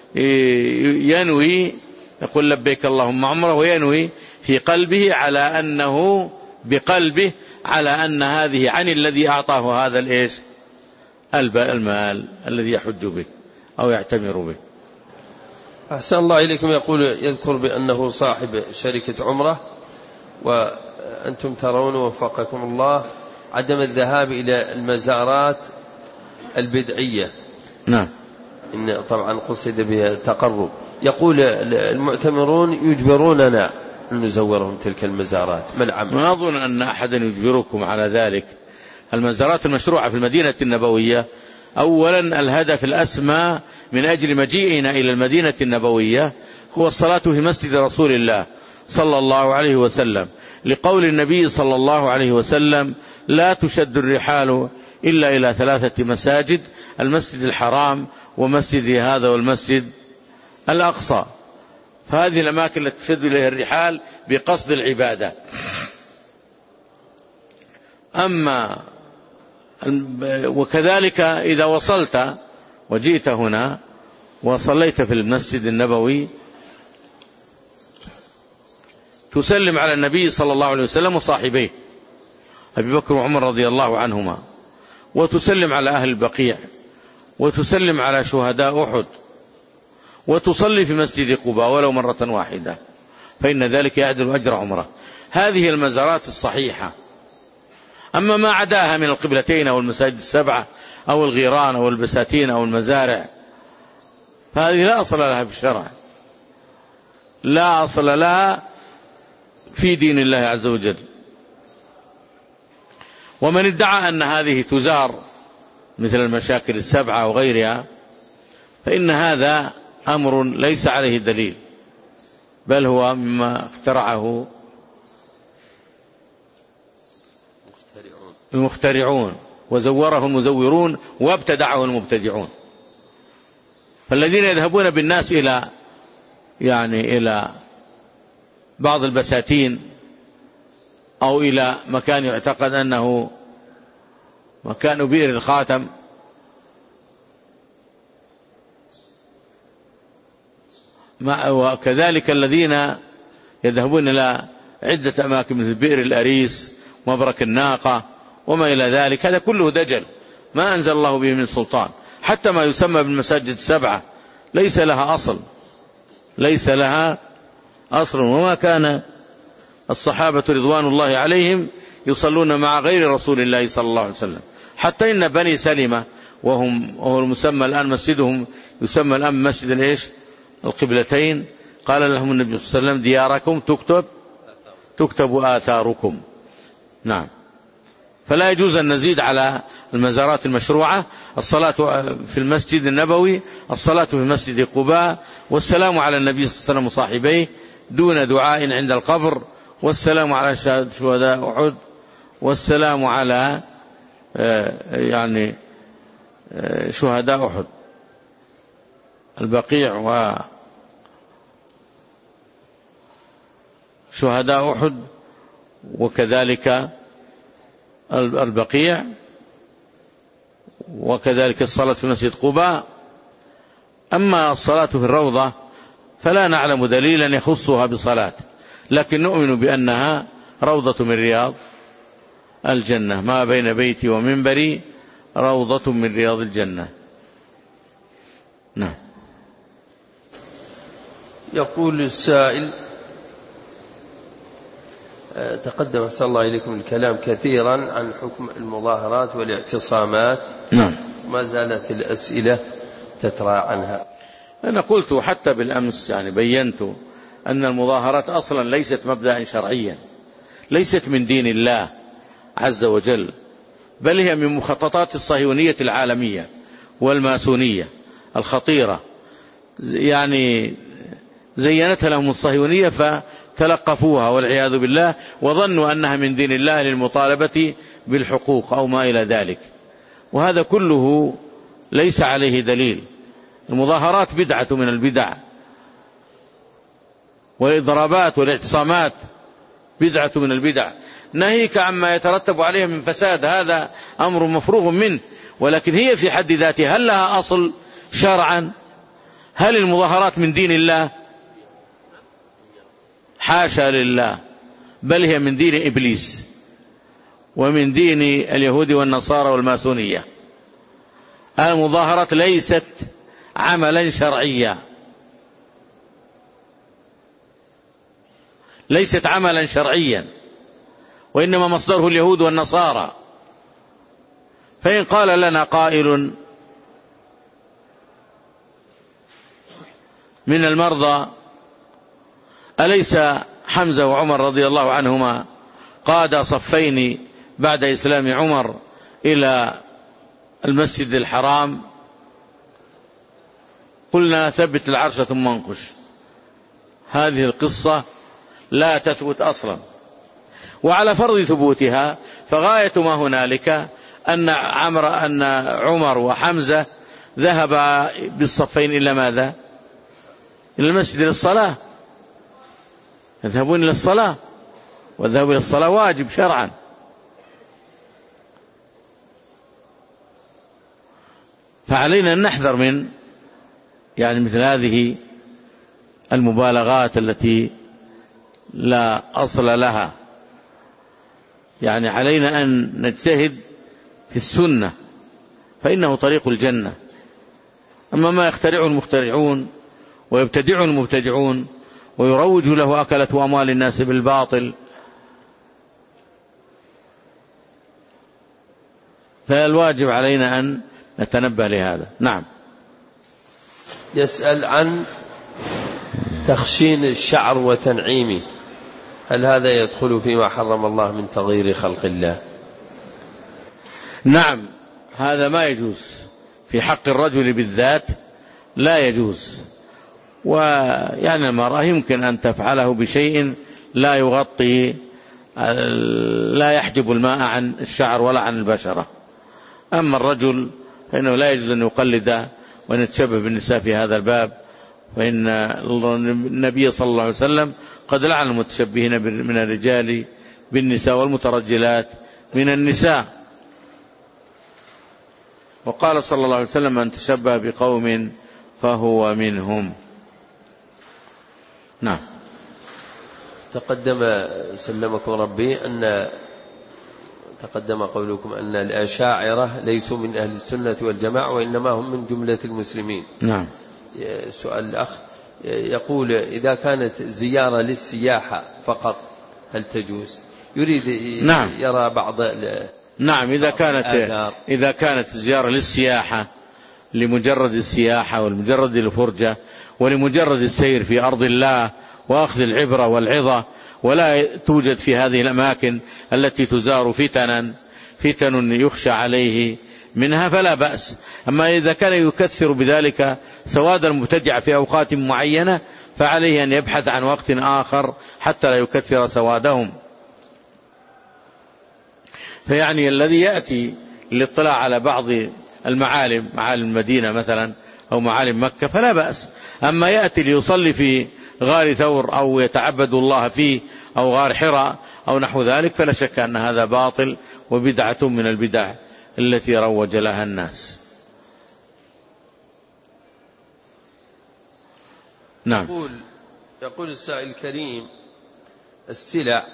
ينوي، يقول لبيك اللهم عمره، وينوي في قلبه على أنه بقلبه على أن هذه عن الذي أعطاه هذا الإيش المال الذي يحج به أو يعتمر به. أحسن الله إليكم. يقول يذكر بأنه صاحب شركة عمرة، وأنتم ترون وفقكم الله عدم الذهاب إلى المزارات البدعية. نعم. إن طبعا قصد بها التقرب. يقول المعتمرون يجبروننا أن نزورهم تلك المزارات، ما العمل؟ ما أظن أن أحدا يجبركم على ذلك. المزارات المشروعة في المدينة النبوية أولا الهدف الأسمى من أجل مجيئنا إلى المدينة النبوية هو الصلاة في مسجد رسول الله صلى الله عليه وسلم، لقول النبي صلى الله عليه وسلم لا تشد الرحال إلا إلى 3 مساجد: المسجد الحرام ومسجد هذا والمسجد الأقصى. فهذه الأماكن التي تشد إليها الرحال بقصد العبادة. وكذلك إذا وصلت وجئت هنا وصليت في المسجد النبوي تسلم على النبي صلى الله عليه وسلم وصاحبيه أبي بكر وعمر رضي الله عنهما، وتسلم على أهل البقيع، وتسلم على شهداء أحد، وتصلي في مسجد قباء ولو مرة واحدة، فإن ذلك يعدل أجر عمره. هذه المزارات الصحيحة. أما ما عداها من القبلتين أو المساجد 7 أو الغيران أو البساتين أو المزارع فهذه لا أصل لها في الشرع، لا أصل لها في دين الله عز وجل. ومن ادعى أن هذه تزار مثل المشاكل 7 وغيرها فإن هذا أمر ليس عليه دليل، بل هو مما اخترعه المخترعون وزوره المزورون وابتدعه المبتدعون. فالذين يذهبون بالناس إلى بعض البساتين أو إلى مكان يعتقد أنه مكان بئر الخاتم وكذلك الذين يذهبون إلى عدة أماكن مثل بئر الأريس مبرك الناقة وما إلى ذلك، هذا كله دجل ما أنزل الله به من سلطان. حتى ما يسمى بالمساجد 7 ليس لها أصل، ليس لها أصل. وما كان الصحابة رضوان الله عليهم يصلون مع غير رسول الله صلى الله عليه وسلم. حتى إن بني سلمة وهو المسمى الآن مسجدهم يسمى الآن مسجد القبلتين، قال لهم النبي صلى الله عليه وسلم دياركم تكتب آثاركم. نعم. فلا يجوز أن نزيد على المزارات المشروعة: الصلاة في المسجد النبوي، الصلاة في مسجد قباء، والسلام على النبي صلى الله عليه وسلم وصاحبيه دون دعاء عند القبر، والسلام على شهداء أحد، والسلام على شهداء أحد البقيع وشهداء أحد وكذلك البقيع، وكذلك الصلاة في مسجد قباء. أما الصلاة في الروضة فلا نعلم دليلا يخصها بصلاة، لكن نؤمن بأنها روضة من رياض الجنة، ما بين بيتي ومنبري روضة من رياض الجنة. نعم. يقول السائل: تقدم أحسن الله إليكم الكلام كثيرا عن حكم المظاهرات والاعتصامات. نعم. ما زالت الأسئلة تترى عنها. أنا قلت حتى بالأمس، يعني بينت أن المظاهرات أصلا ليست مبدأ شرعيا، ليست من دين الله عز وجل، بل هي من مخططات الصهيونية العالمية والماسونية الخطيرة، يعني زينتها لهم الصهيونية فتلقفوها والعياذ بالله، وظنوا أنها من دين الله للمطالبة بالحقوق أو ما إلى ذلك، وهذا كله ليس عليه دليل. المظاهرات بدعة من البدع، والإضرابات والاعتصامات بدعة من البدع، ناهيك عما يترتب عليها من فساد، هذا أمر مفروغ منه، ولكن هي في حد ذاتها هل لها أصل شرعا؟ هل المظاهرات من دين الله؟ حاشا لله، بل هي من دين إبليس ومن دين اليهود والنصارى والماسونية. المظاهرات ليست عملا شرعيا، ليست عملا شرعيا، وإنما مصدره اليهود والنصارى. فإن قال لنا قائل من المرضى: أليس حمزة وعمر رضي الله عنهما قادا صفين بعد إسلام عمر إلى المسجد الحرام؟ قلنا: ثبت العرش ثم انقش. هذه القصة لا تثبت أصلا، وعلى فرض ثبوتها فغاية ما هنالك أن عمر وحمزة ذهب بالصفين إلى ماذا؟ إلى المسجد للصلاة، يذهبون إلى الصلاة، والذهاب إلى الصلاة واجب شرعا. فعلينا أن نحذر من مثل هذه المبالغات التي لا أصل لها. علينا أن نجتهد في السنة، فإنه طريق الجنة. أما ما يخترعه المخترعون ويبتدعه المبتدعون ويروج له أكلة أموال الناس بالباطل، فالواجب علينا أن نتنبه لهذا. نعم. يسأل عن تخشين الشعر وتنعيمه، هل هذا يدخل فيما حرم الله من تغيير خلق الله؟ نعم، هذا ما يجوز في حق الرجل بالذات، لا يجوز. المرأة يمكن أن تفعله بشيء لا يغطي، لا يحجب الماء عن الشعر ولا عن البشرة. أما الرجل فإنه لا يجوز أن يقلد وأن يتشبه بالنساء في هذا الباب، فإن النبي صلى الله عليه وسلم قد لعن المتشبهين من الرجال بالنساء والمترجلات من النساء، وقال صلى الله عليه وسلم: من تشبه بقوم فهو منهم. نعم. تقدم سلمكم ربي أن تقدم قولكم أن الأشاعرة ليسوا من أهل السنة والجماعة، وإنما هم من جملة المسلمين. نعم. سؤال الأخ يقول: إذا كانت زيارة للسياحة فقط هل تجوز؟ يريد نعم. يرى بعض نعم، إذا كانت زيارة للسياحة لمجرد السياحة ولمجرد الفرجة ولمجرد السير في أرض الله وأخذ العبرة والعظة، ولا توجد في هذه الأماكن التي تزار فتن يخشى عليه منها، فلا بأس. أما إذا كان يكثر بذلك سواد المبتدع في أوقات معينة، فعليه أن يبحث عن وقت آخر حتى لا يكثر سوادهم. الذي يأتي للاطلاع على بعض المعالم، معالم المدينة مثلا أو معالم مكة، فلا بأس. أما يأتي ليصلي في غار ثور أو يتعبد الله فيه أو غار حراء أو نحو ذلك، فلا شك أن هذا باطل وبدعة من البدع التي روج لها الناس. نعم. يقول السائل الكريم: السلع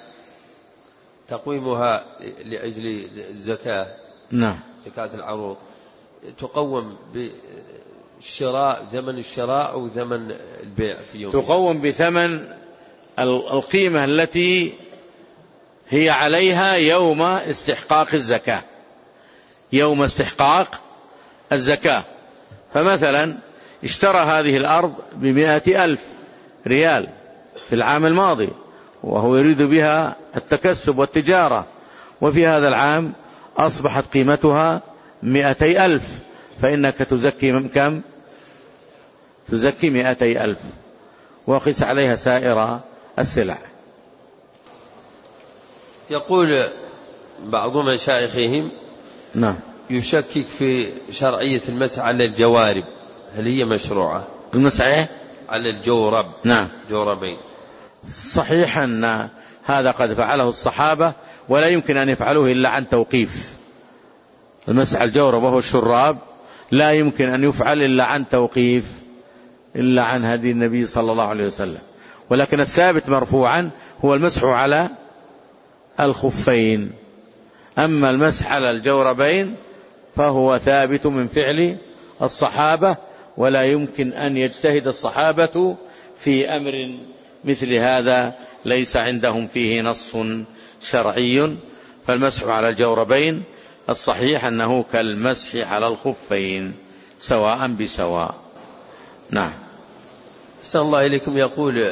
تقويمها لأجل الزكاة، نعم، زكاة العروض، تقوم بالشراء، ثمن الشراء أو ثمن البيع في يوم؟ تقوم بثمن القيمة التي هي عليها يوم استحقاق الزكاة، يوم استحقاق الزكاة. فمثلا اشترى هذه الأرض ب100,000 ريال في العام الماضي، وهو يريد بها التكسب والتجارة، وفي هذا العام أصبحت قيمتها 200,000، فإنك تزكي كم؟ تزكي 200,000 وقس عليها سائر السلع. يقول بعض مشايخهم نعم يشكك في شرعية المسح على الجوارب، هل هي مشروعة؟ المسح على الجورب؟ نعم، جوربين. صحيح أن هذا قد فعله الصحابة، ولا يمكن أن يفعلوه إلا عن توقيف. المسح الجورب وهو الشراب لا يمكن أن يفعل إلا عن توقيف، إلا عن هدي النبي صلى الله عليه وسلم. ولكن الثابت مرفوعا هو المسح على الخفين. أما المسح على الجوربين فهو ثابت من فعل الصحابة، ولا يمكن أن يجتهد الصحابة في أمر مثل هذا ليس عندهم فيه نص شرعي. فالمسح على الجوربين الصحيح أنه كالمسح على الخفين سواء بسواء. نعم. أحسن الله إليكم. يقول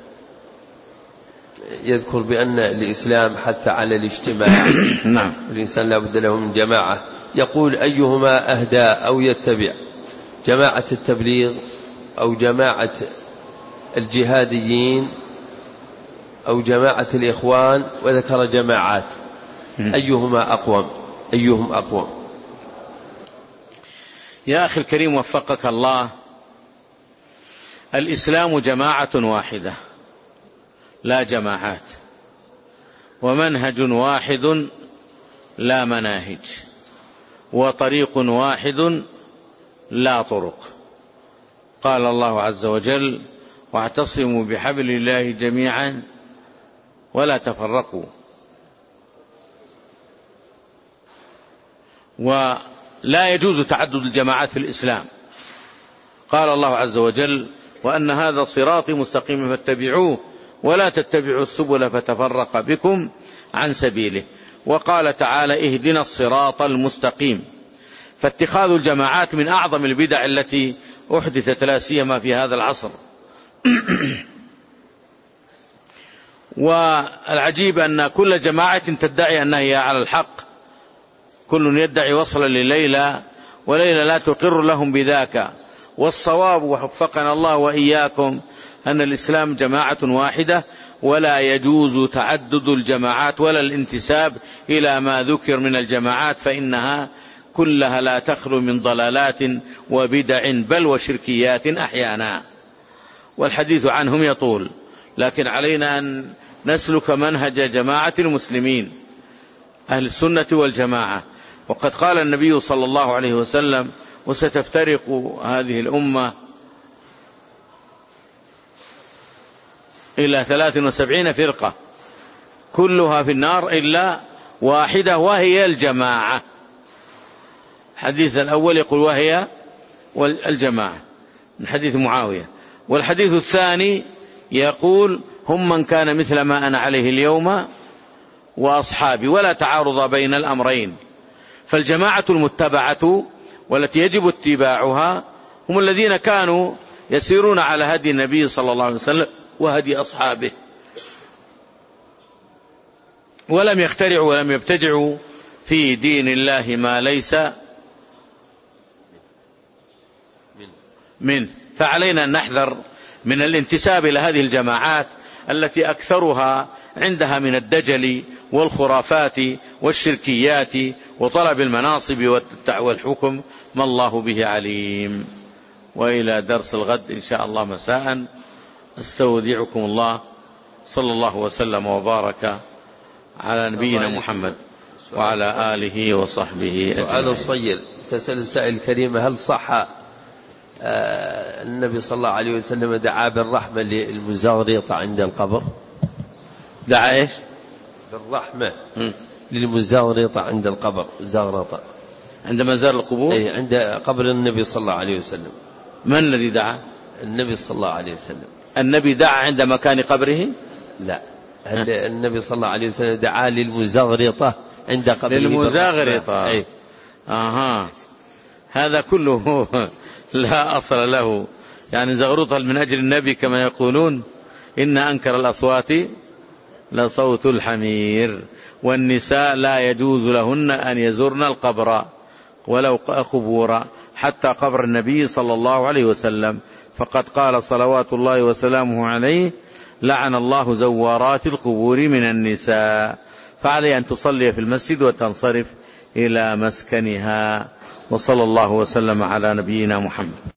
يذكر بأن الإسلام حث على الاجتماع. نعم. الإنسان لا بد له من جماعة. يقول أيهما أهدى أو يتبع، جماعة التبليغ أو جماعة الجهاديين أو جماعة الإخوان، وذكر جماعات، أيهما أقوم؟ أيهم أقوم؟ يا أخي الكريم وفقك الله، الإسلام جماعة واحدة لا جماعات، ومنهج واحد لا مناهج، وطريق واحد لا طرق. قال الله عز وجل: واعتصموا بحبل الله جميعا ولا تفرقوا. ولا يجوز تعدد الجماعات في الإسلام. قال الله عز وجل: وأن هذا صراطي مستقيما فاتبعوه ولا تتبعوا السبل فتفرق بكم عن سبيله. وقال تعالى: اهدنا الصراط المستقيم. فاتخاذ الجماعات من أعظم البدع التي أحدثت، لا سيما في هذا العصر. والعجيب أن كل جماعة تدعي أنها هي على الحق، كل يدعي وصلا لليلى، وليلى لا تقر لهم بذاك. والصواب وفقنا الله وإياكم أن الإسلام جماعة واحدة، ولا يجوز تعدد الجماعات ولا الانتساب إلى ما ذكر من الجماعات، فإنها كلها لا تخلو من ضلالات وبدع بل وشركيات أحيانا، والحديث عنهم يطول. لكن علينا أن نسلك منهج جماعة المسلمين أهل السنة والجماعة. وقد قال النبي صلى الله عليه وسلم: وستفترق هذه الأمة إلى 73 فرقة كلها في النار إلا واحدة وهي الجماعة. الحديث الأول يقول وهي الجماعة من حديث معاوية، والحديث الثاني يقول: هم من كان مثل ما أنا عليه اليوم وأصحابي، ولا تعارض بين الأمرين. فالجماعة المتبعة والتي يجب اتباعها هم الذين كانوا يسيرون على هدي النبي صلى الله عليه وسلم وهدي أصحابه، ولم يخترعوا ولم يبتدعوا في دين الله ما ليس منه. فعلينا أن نحذر من الانتساب إلى هذه الجماعات التي أكثرها عندها من الدجل والخرافات والشركيات وطلب المناصب والحكم ما الله به عليم. وإلى درس الغد إن شاء الله مساء، استودعكم الله، صلى الله وسلم وبارك على نبينا محمد وعلى آله وصحبه أجمعين. سؤال صغير تسأل السائل الكريم: هل صح النبي صلى الله عليه وسلم دعا بالرحمة للمزغرطة عند القبر؟ دعا إيش؟ بالرحمة للمزغرطة عند القبر، زغرطة. عندما زار القبور؟ عند قبر النبي صلى الله عليه وسلم. من الذي دعا؟ النبي صلى الله عليه وسلم. النبي دعا عند مكان قبره؟ لا، النبي صلى الله عليه وسلم دعا للمزغرطة عند قبره. للمزغرطة. هذا كله لا أصل له، يعني زغرطة من أجل النبي كما يقولون. إن أنكر الأصوات لصوت الحمير. والنساء لا يجوز لهن أن يزورن القبر ولو قبورا، حتى قبر النبي صلى الله عليه وسلم، فقد قال صلوات الله وسلامه عليه: لعن الله زوارات القبور من النساء. فعليه أن تصلي في المسجد وتنصرف إلى مسكنها. وصلى الله وسلم على نبينا محمد.